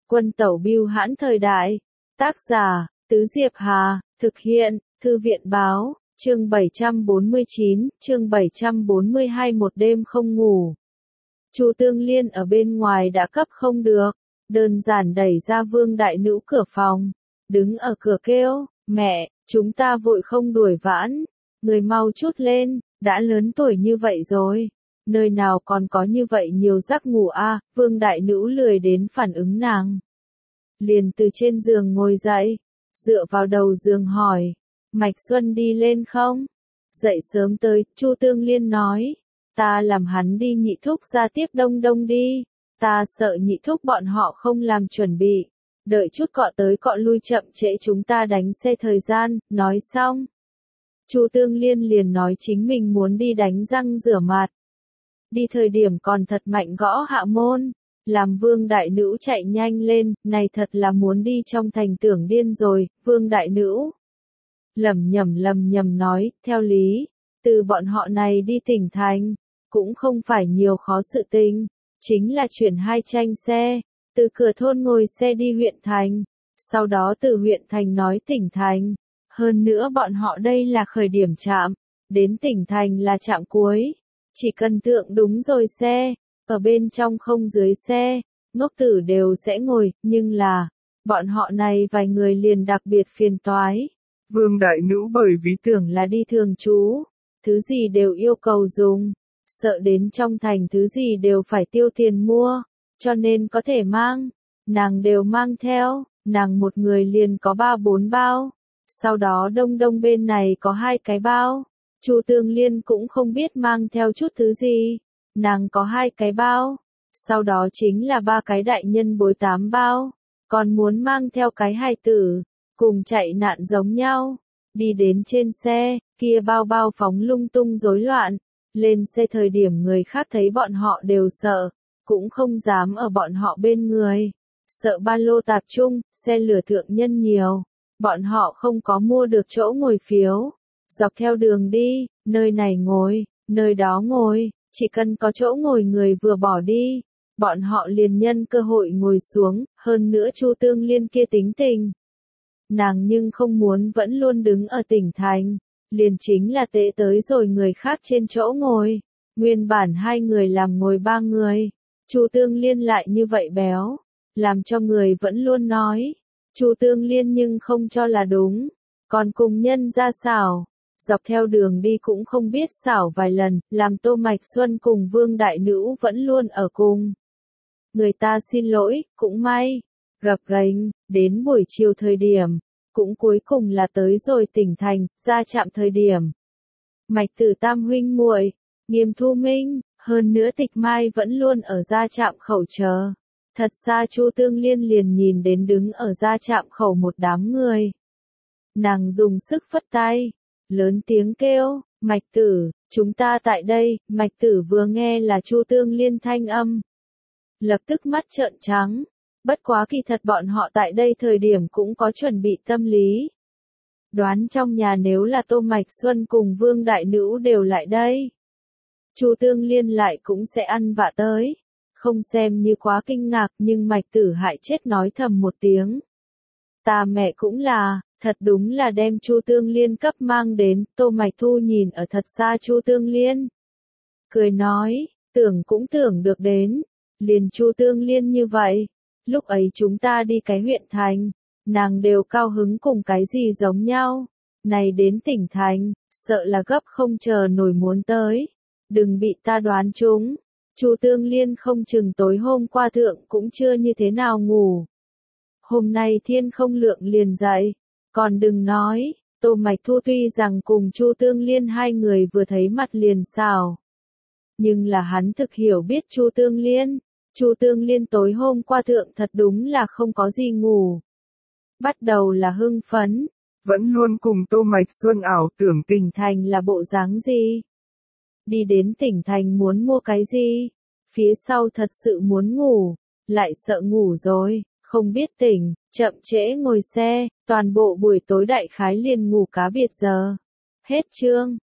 Quân tẩu bưu hãn thời đại. Tác giả, Tứ Diệp Hà, thực hiện, Thư viện báo, chương 749, chương 742 một đêm không ngủ. Chu Tương Liên ở bên ngoài đã cấp không được, đơn giản đẩy ra Vương Đại Nữ cửa phòng, đứng ở cửa kêu, mẹ, chúng ta vội không đuổi vãn, người mau chút lên, đã lớn tuổi như vậy rồi. Nơi nào còn có như vậy nhiều giấc ngủ a? Vương Đại Nữ lười đến phản ứng nàng. Liền từ trên giường ngồi dậy, dựa vào đầu giường hỏi, Mạch Xuân đi lên không? Dậy sớm tới, Chu Tương Liên nói, ta làm hắn đi nhị thúc ra tiếp Đông Đông đi, ta sợ nhị thúc bọn họ không làm chuẩn bị, đợi chút cọ tới cọ lui chậm trễ chúng ta đánh xe thời gian, nói xong. Chu Tương Liên liền nói chính mình muốn đi đánh răng rửa mặt. Đi thời điểm còn thật mạnh gõ hạ môn, làm Vương Đại Nữ chạy nhanh lên, này thật là muốn đi trong thành tưởng điên rồi, Vương Đại Nữ. Lầm nhầm nói, theo lý, từ bọn họ này đi tỉnh thành, cũng không phải nhiều khó sự tình, chính là chuyển 2 tranh xe, từ cửa thôn ngồi xe đi huyện thành, sau đó từ huyện thành nói tỉnh thành, hơn nữa bọn họ đây là khởi điểm trạm, đến tỉnh thành là trạm cuối. Chỉ cần tượng đúng rồi xe, ở bên trong không dưới xe, ngốc tử đều sẽ ngồi, nhưng là, bọn họ này vài người liền đặc biệt phiền toái. Vương Đại Nữ bởi vì tưởng là đi thường trú, thứ gì đều yêu cầu dùng, sợ đến trong thành thứ gì đều phải tiêu tiền mua, cho nên có thể mang, nàng đều mang theo, nàng một người liền có 3-4 bao, sau đó Đông Đông bên này có 2 cái bao. Chu Tương Liên cũng không biết mang theo chút thứ gì, nàng có 2 cái bao, sau đó chính là 3 cái đại nhân bối 8 bao, còn muốn mang theo cái hài tử, cùng chạy nạn giống nhau, đi đến trên xe, kia bao bao phóng lung tung rối loạn, lên xe thời điểm người khác thấy bọn họ đều sợ, cũng không dám ở bọn họ bên người, sợ ba lô tạp trung, xe lửa thượng nhân nhiều, bọn họ không có mua được chỗ ngồi phiếu. Dọc theo đường đi, nơi này ngồi, nơi đó ngồi, chỉ cần có chỗ ngồi người vừa bỏ đi, bọn họ liền nhân cơ hội ngồi xuống, hơn nữa Chu Tương Liên kia tính tình. Nàng nhưng không muốn vẫn luôn đứng ở tỉnh thành, liền chính là tệ tới rồi người khác trên chỗ ngồi, nguyên bản 2 người làm ngồi 3 người, Chu Tương Liên lại như vậy béo, làm cho người vẫn luôn nói, Chu Tương Liên nhưng không cho là đúng, còn cùng nhân ra xảo. Dọc theo đường đi cũng không biết xảo vài lần, làm Tô Mạch Xuân cùng Vương Đại Nữ vẫn luôn ở cùng. Người ta xin lỗi, cũng may, gập ghềnh, đến buổi chiều thời điểm, cũng cuối cùng là tới rồi tỉnh thành, ra trạm thời điểm. Mạch Tử tam huynh muội, Nghiêm Thu Minh, hơn nữa Tịch Mai vẫn luôn ở ra trạm khẩu chờ. Thật xa Chu Tương Liên liền nhìn đến đứng ở ra trạm khẩu một đám người. Nàng dùng sức phất tay. Lớn tiếng kêu, Mạch Tử, chúng ta tại đây, Mạch Tử vừa nghe là Chu Tương Liên thanh âm. Lập tức mắt trợn trắng, bất quá kỳ thật bọn họ tại đây thời điểm cũng có chuẩn bị tâm lý. Đoán trong nhà nếu là Tô Mạch Xuân cùng Vương Đại Nữ đều lại đây. Chu Tương Liên lại cũng sẽ ăn vạ tới, không xem như quá kinh ngạc nhưng Mạch Tử hại chết nói thầm một tiếng. Ta mẹ cũng là. Thật đúng là đem Chu Tương Liên cấp mang đến, Tô Mạch Thu nhìn ở thật xa Chu Tương Liên. Cười nói, tưởng cũng tưởng được đến, liền Chu Tương Liên như vậy, lúc ấy chúng ta đi cái huyện thành, nàng đều cao hứng cùng cái gì giống nhau, này đến tỉnh thành, sợ là gấp không chờ nổi muốn tới, đừng bị ta đoán chúng, Chu Tương Liên không chừng tối hôm qua thượng cũng chưa như thế nào ngủ. Hôm nay thiên không lượng liền dậy. Còn đừng nói, Tô Mạch Thu tuy rằng cùng Chu Tương Liên 2 người vừa thấy mặt liền xảo. Nhưng là hắn thực hiểu biết Chu Tương Liên. Chu Tương Liên tối hôm qua thượng thật đúng là không có gì ngủ. Bắt đầu là hưng phấn. Vẫn luôn cùng Tô Mạch Xuân ảo tưởng tỉnh thành là bộ dáng gì. Đi đến tỉnh thành muốn mua cái gì. Phía sau thật sự muốn ngủ, lại sợ ngủ rồi. Không biết tỉnh, chậm trễ ngồi xe, toàn bộ buổi tối đại khái liền ngủ cá biệt giờ. Hết chương.